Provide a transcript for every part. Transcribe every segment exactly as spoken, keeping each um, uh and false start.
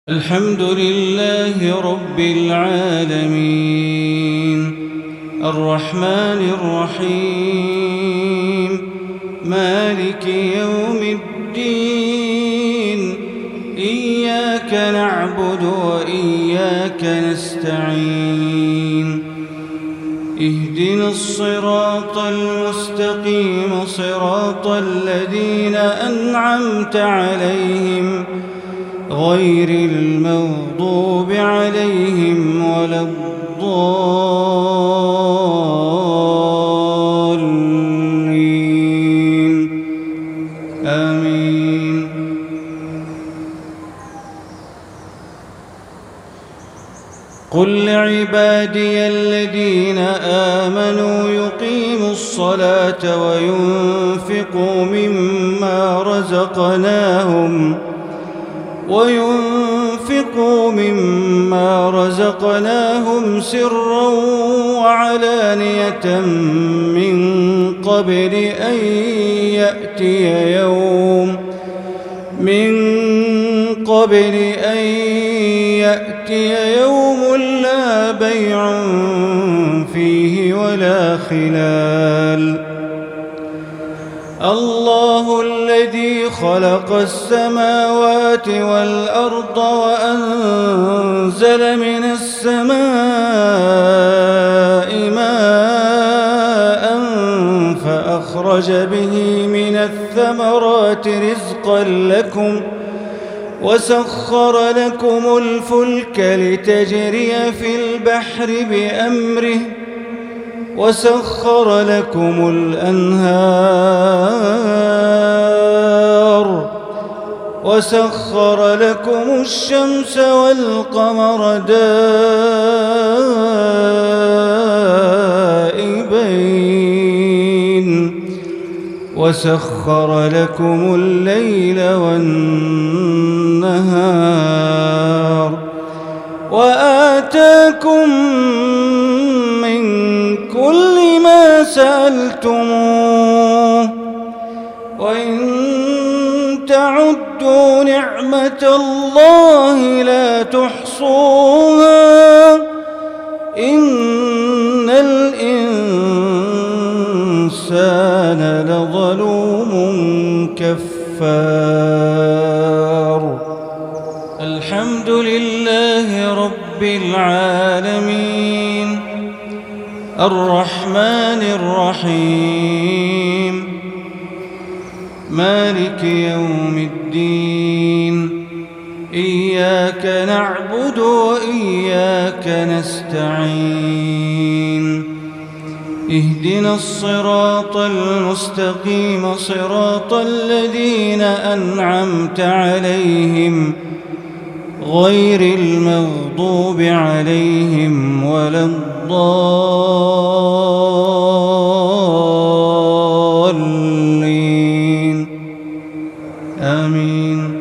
الحمد لله رب العالمين الرحمن الرحيم مالك يوم الدين إياك نعبد وإياك نستعين اهدنا الصراط المستقيم صراط الذين أنعمت عليهم غير المغضوب عليهم ولا الضالين آمين. قل لعبادي الذين آمنوا يقيموا الصلاة وينفقوا مما رزقناهم وينفقوا مما رزقناهم سرا وعلانية من قبل أن يأتي يوم من قبل أن يأتي يوم لا بيع فيه ولا خلال. الله الذي خلق السماوات والأرض وأنزل من السماء ماء فأخرج به من الثمرات رزقا لكم وسخر لكم الفلك لتجري في البحر بأمره وسخر لكم الأنهار وسخر لكم الشمس والقمر دائبين وسخر لكم الليل والنهار وآتاكم من كل ما سألتموه وإن تعدوا نعمة الله لا تحصوها إن الإنسان لظلوم كفار. الحمد لله رب العالمين الرحمن الرحيم مالك يوم الدين إياك نعبد وإياك نستعين اهدنا الصراط المستقيم صراط الذين أنعمت عليهم غير المغضوب عليهم ولا الضالين آمين.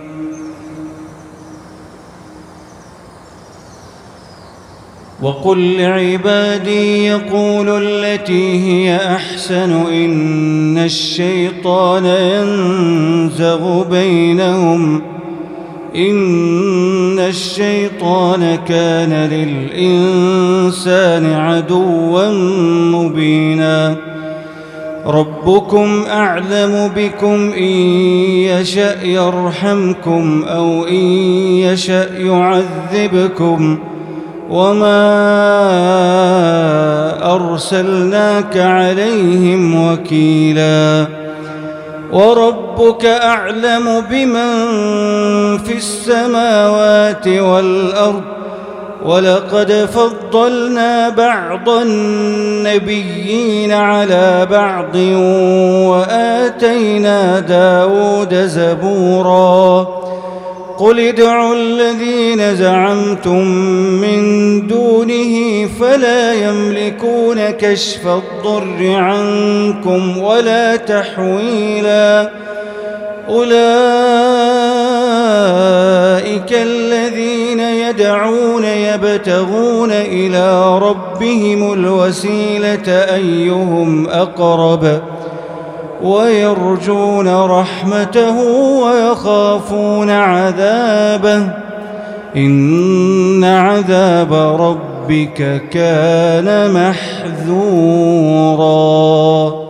وقل لعبادي يقولوا التي هي أحسن إن الشيطان ينزغ بينهم إن الشيطان كان للإنسان عدوا مبينا. ربكم أعلم بكم إن يشأ يرحمكم أو إن يشأ يعذبكم وما أرسلناك عليهم وكيلا. وربك أعلم بمن في السماوات والأرض ولقد فضلنا بعض النبيين على بعض وآتينا داود زبورا. قل ادعوا الذين زعمتم من دونه فلا يملكون كشف الضر عنكم ولا تحويلا. أولئك الذين يدعون يبتغون إلى ربهم الوسيلة أيهم أقرب ويرجون رحمته ويخافون عذابه إن عذاب ربك كان محذورا